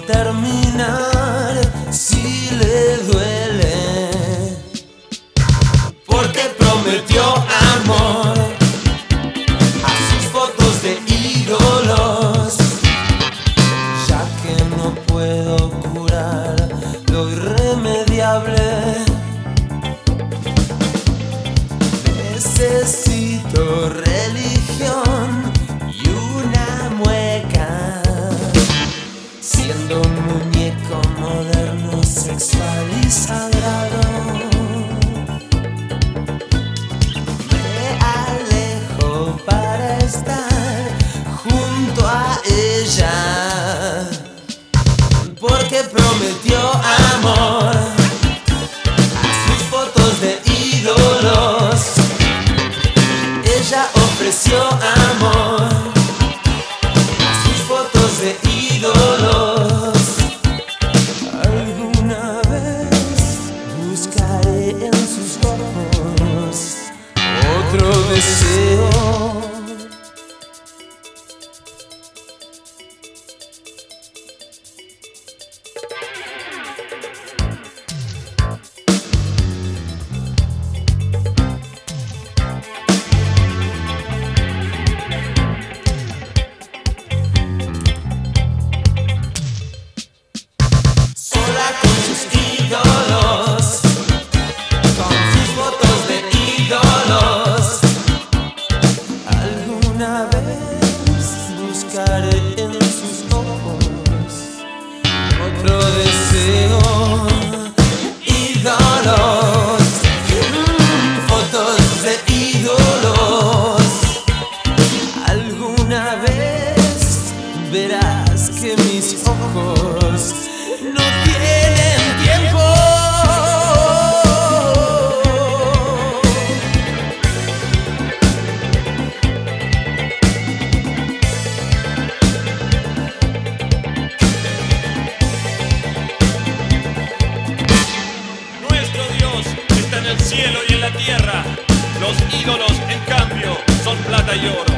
terminar si le duele, porque prometió amor a sus fotos de ídolos. Ya que no puedo curar lo irremediable, necesito religión y una mueca, siendo un muñeco moderno, sexual y sagrado. Me alejo para estar junto a ella, porque prometió amor a sus fotos de ídolos. Ella ofreció amor a sus fotos de ídolos. Alguna vez buscaré en sus ojos otro deseo. Buscaré en sus ojos otro deseo. Ídolos, fotos de ídolos. Alguna vez verás que mis ojos no tienen tiempo. En el cielo y en la tierra, los ídolos en cambio son plata y oro.